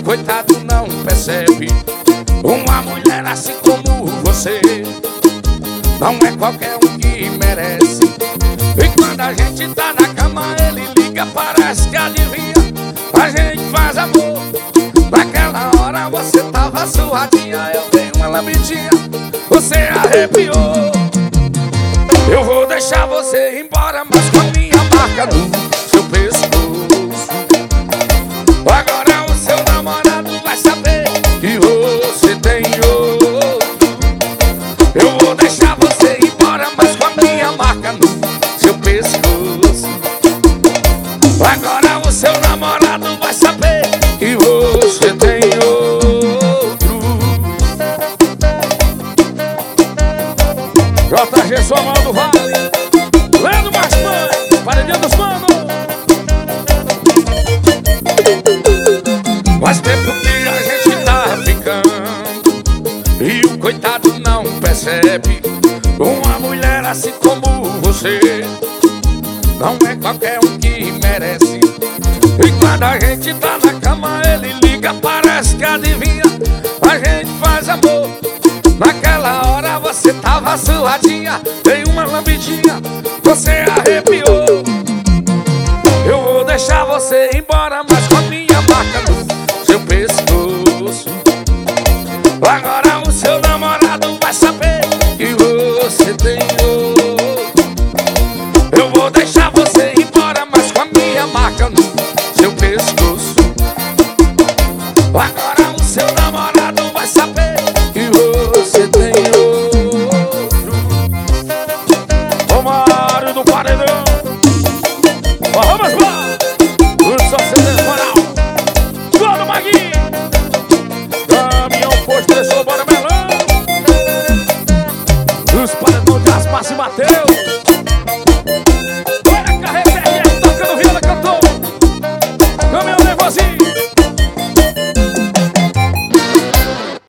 coitado não percebe. Uma mulher assim como você não é qualquer um que merece. E quando a gente tá na cama, ele liga, parece que adivinha. A gente faz amor. Naquela hora você tava suadinha, eu dei uma lambidinha, você arrepiou. Eu vou deixar você ir embora, mas com a minha marca no seu pescoço. Agora o seu namorado vai saber que você tem outro. Eu vou deixar você ir embora, mas com a minha marca no seu pescoço. Agora o seu namorado vai saber que você tem outro. JG, sua mão do vale, Lendo mais mãe, paredinha dos manos. Faz tempo que a gente tá ficando e o coitado não percebe. Uma mulher assim como você não é qualquer um que merece. E quando a gente tá na cama, ele liga, parece que adivinha. A gente faz amor. Naquela hora você tava suadinha, dei uma lambidinha, você arrepiou. Eu vou deixar você ir embora, mas com a minha marca no seu pescoço. Agora o seu namorado vai saber que você tem outro. Eu vou deixar você ir embora, mas com a minha marca no seu pescoço. Agora o seu namorado vai saber que você tem outro. O Mário do Paredão, vamos lá, o Sociedade Moral, todo Magui, caminhão posto, deixou bora melão. Os paredão de Aspas e Mateus.